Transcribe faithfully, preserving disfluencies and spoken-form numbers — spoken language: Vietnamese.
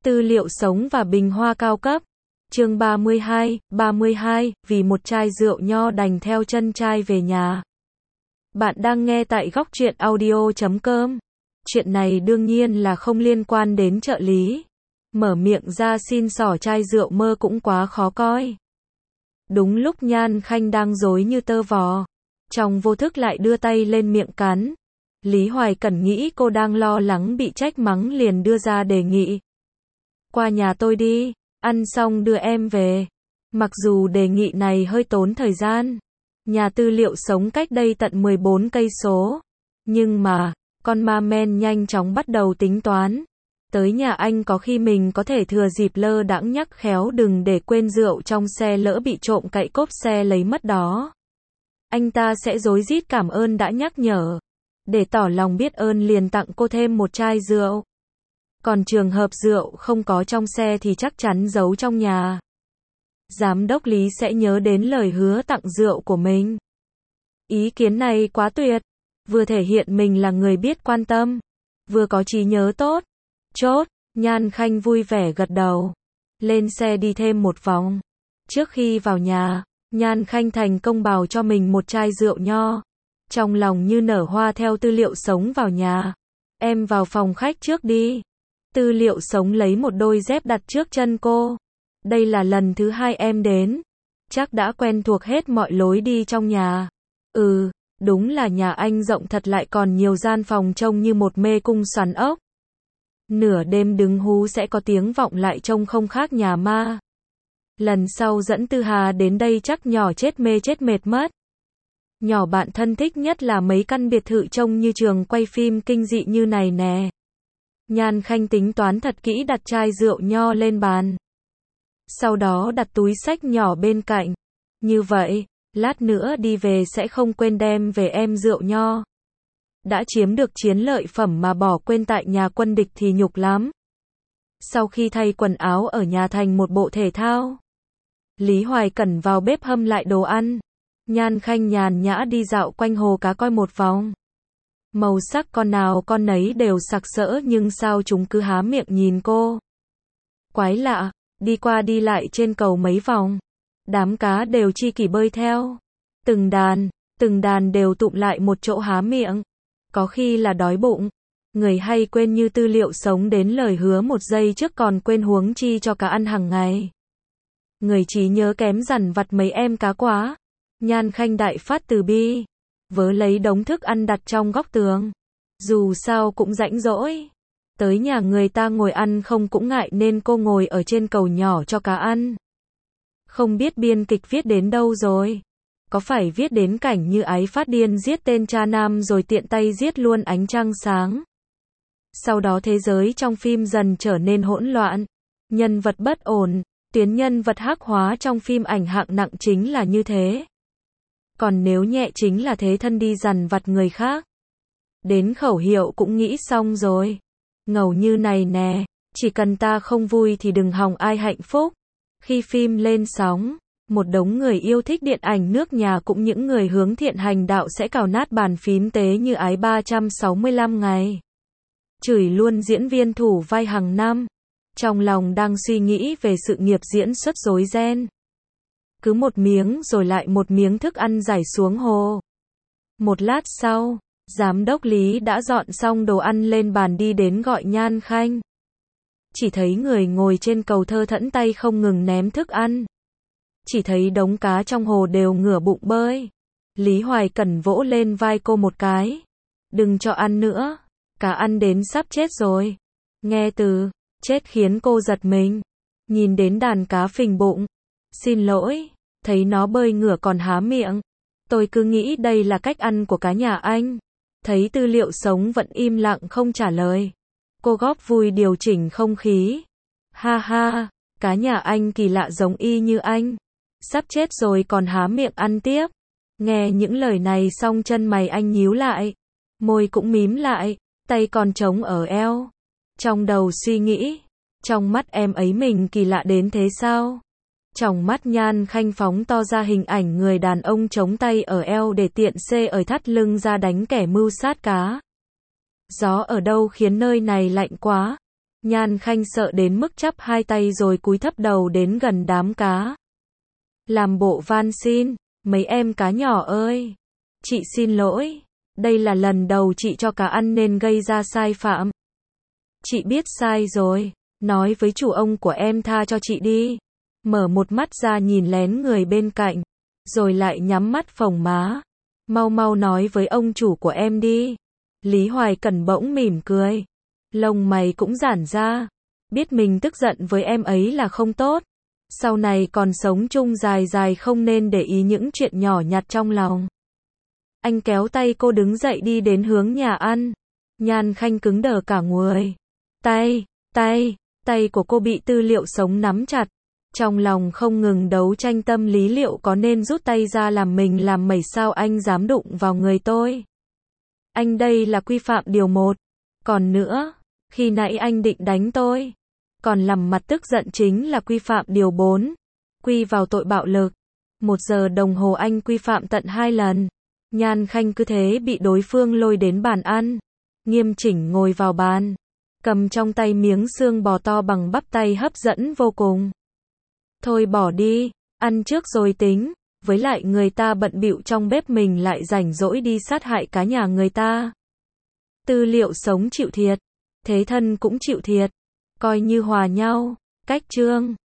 Tư liệu sống và bình hoa cao cấp. Chương ba mươi hai, ba mươi hai, vì một chai rượu nho đành theo chân trai về nhà. Bạn đang nghe tại góc truyện audio chấm com. Chuyện này đương nhiên là không liên quan đến trợ lý. Mở miệng ra xin xỏ chai rượu mơ cũng quá khó coi. Đúng lúc Nhan Khanh đang rối như tơ vò, trong vô thức lại đưa tay lên miệng cắn. Lý Hoài Cẩn nghĩ cô đang lo lắng bị trách mắng liền đưa ra đề nghị. Qua nhà tôi đi, ăn xong đưa em về. Mặc dù đề nghị này hơi tốn thời gian. Nhà tư liệu sống cách đây tận mười bốn cây số. Nhưng mà, con ma men nhanh chóng bắt đầu tính toán. Tới nhà anh có khi mình có thể thừa dịp lơ đãng nhắc khéo đừng để quên rượu trong xe lỡ bị trộm cậy cốp xe lấy mất đó. Anh ta sẽ rối rít cảm ơn đã nhắc nhở. Để tỏ lòng biết ơn liền tặng cô thêm một chai rượu. Còn trường hợp rượu không có trong xe thì chắc chắn giấu trong nhà. Giám đốc Lý sẽ nhớ đến lời hứa tặng rượu của mình. Ý kiến này quá tuyệt. Vừa thể hiện mình là người biết quan tâm, vừa có trí nhớ tốt. Chốt, Nhan Khanh vui vẻ gật đầu. Lên xe đi thêm một vòng. Trước khi vào nhà, Nhan Khanh thành công bào cho mình một chai rượu nho. Trong lòng như nở hoa theo tư liệu sống vào nhà. Em vào phòng khách trước đi. Tư liệu sống lấy một đôi dép đặt trước chân cô. Đây là lần thứ hai em đến. Chắc đã quen thuộc hết mọi lối đi trong nhà. Ừ, đúng là nhà anh rộng thật lại còn nhiều gian phòng trông như một mê cung xoắn ốc. Nửa đêm đứng hú sẽ có tiếng vọng lại trông không khác nhà ma. Lần sau dẫn Tư Hà đến đây chắc nhỏ chết mê chết mệt mất. Nhỏ bạn thân thích nhất là mấy căn biệt thự trông như trường quay phim kinh dị như này nè. Nhan Khanh tính toán thật kỹ đặt chai rượu nho lên bàn. Sau đó đặt túi xách nhỏ bên cạnh. Như vậy, lát nữa đi về sẽ không quên đem về em rượu nho. Đã chiếm được chiến lợi phẩm mà bỏ quên tại nhà quân địch thì nhục lắm. Sau khi thay quần áo ở nhà thành một bộ thể thao, Lý Hoài Cẩn vào bếp hâm lại đồ ăn. Nhan Khanh nhàn nhã đi dạo quanh hồ cá coi một vòng. Màu sắc con nào con nấy đều sặc sỡ nhưng sao chúng cứ há miệng nhìn cô. Quái lạ, đi qua đi lại trên cầu mấy vòng. Đám cá đều chi kỷ bơi theo. Từng đàn, từng đàn đều tụm lại một chỗ há miệng. Có khi là đói bụng. Người hay quên như tư liệu sống đến lời hứa một giây trước còn quên huống chi cho cá ăn hàng ngày. Người trí nhớ kém dằn vặt mấy em cá quá. Nhan Khanh đại phát từ bi. Vớ lấy đống thức ăn đặt trong góc tường. Dù sao cũng rãnh rỗi. Tới nhà người ta ngồi ăn không cũng ngại nên cô ngồi ở trên cầu nhỏ cho cá ăn. Không biết biên kịch viết đến đâu rồi. Có phải viết đến cảnh như Ái phát điên giết tên cha nam rồi tiện tay giết luôn ánh trăng sáng. Sau đó thế giới trong phim dần trở nên hỗn loạn. Nhân vật bất ổn. Tuyến nhân vật hắc hóa trong phim ảnh hạng nặng chính là như thế. Còn nếu nhẹ chính là thế thân đi dằn vặt người khác. Đến khẩu hiệu cũng nghĩ xong rồi. Ngầu như này nè, chỉ cần ta không vui thì đừng hòng ai hạnh phúc. Khi phim lên sóng, một đống người yêu thích điện ảnh nước nhà cũng những người hướng thiện hành đạo sẽ cào nát bàn phím tế như Ái ba trăm sáu mươi lăm ngày. Chửi luôn diễn viên thủ vai hàng năm. Trong lòng đang suy nghĩ về sự nghiệp diễn xuất rối ren. Cứ một miếng rồi lại một miếng thức ăn rải xuống hồ. Một lát sau, giám đốc Lý đã dọn xong đồ ăn lên bàn đi đến gọi Nhan Khanh. Chỉ thấy người ngồi trên cầu thơ thẫn tay không ngừng ném thức ăn. Chỉ thấy đống cá trong hồ đều ngửa bụng bơi. Lý Hoài Cẩn vỗ lên vai cô một cái. Đừng cho ăn nữa. Cá ăn đến sắp chết rồi. Nghe từ chết khiến cô giật mình. Nhìn đến đàn cá phình bụng. Xin lỗi. Thấy nó bơi ngửa còn há miệng. Tôi cứ nghĩ đây là cách ăn của cá nhà anh. Thấy tư liệu sống vẫn im lặng không trả lời. Cô góp vui điều chỉnh không khí. Ha ha, cá nhà anh kỳ lạ giống y như anh. Sắp chết rồi còn há miệng ăn tiếp. Nghe những lời này xong chân mày anh nhíu lại. Môi cũng mím lại, tay còn trống ở eo. Trong đầu suy nghĩ, trong mắt em ấy mình kỳ lạ đến thế sao? Trong mắt Nhan Khanh phóng to ra hình ảnh người đàn ông chống tay ở eo để tiện xê ở thắt lưng ra đánh kẻ mưu sát cá. Gió ở đâu khiến nơi này lạnh quá? Nhan Khanh sợ đến mức chắp hai tay rồi cúi thấp đầu đến gần đám cá. Làm bộ van xin, mấy em cá nhỏ ơi. Chị xin lỗi, đây là lần đầu chị cho cá ăn nên gây ra sai phạm. Chị biết sai rồi, nói với chủ ông của em tha cho chị đi. Mở một mắt ra nhìn lén người bên cạnh, rồi lại nhắm mắt phồng má. Mau mau nói với ông chủ của em đi. Lý Hoài Cẩn bỗng mỉm cười. Lông mày cũng giãn ra. Biết mình tức giận với em ấy là không tốt. Sau này còn sống chung dài dài không nên để ý những chuyện nhỏ nhặt trong lòng. Anh kéo tay cô đứng dậy đi đến hướng nhà ăn. Nhan Khanh cứng đờ cả người. Tay, tay, tay của cô bị Tư Liệu Sống nắm chặt. Trong lòng không ngừng đấu tranh tâm lý liệu có nên rút tay ra làm mình làm mẩy sao anh dám đụng vào người tôi. Anh đây là quy phạm điều một. Còn nữa, khi nãy anh định đánh tôi. Còn làm mặt tức giận chính là quy phạm điều bốn. Quy vào tội bạo lực. Một giờ đồng hồ anh quy phạm tận hai lần. Nhan Khanh cứ thế bị đối phương lôi đến bàn ăn. Nghiêm chỉnh ngồi vào bàn. Cầm trong tay miếng xương bò to bằng bắp tay hấp dẫn vô cùng. Thôi bỏ đi, ăn trước rồi tính. Với lại người ta bận bịu trong bếp mình lại rảnh rỗi đi sát hại cá nhà người ta. Tư Liệu Sống chịu thiệt. Thế thân cũng chịu thiệt. Coi như hòa nhau. Cách chương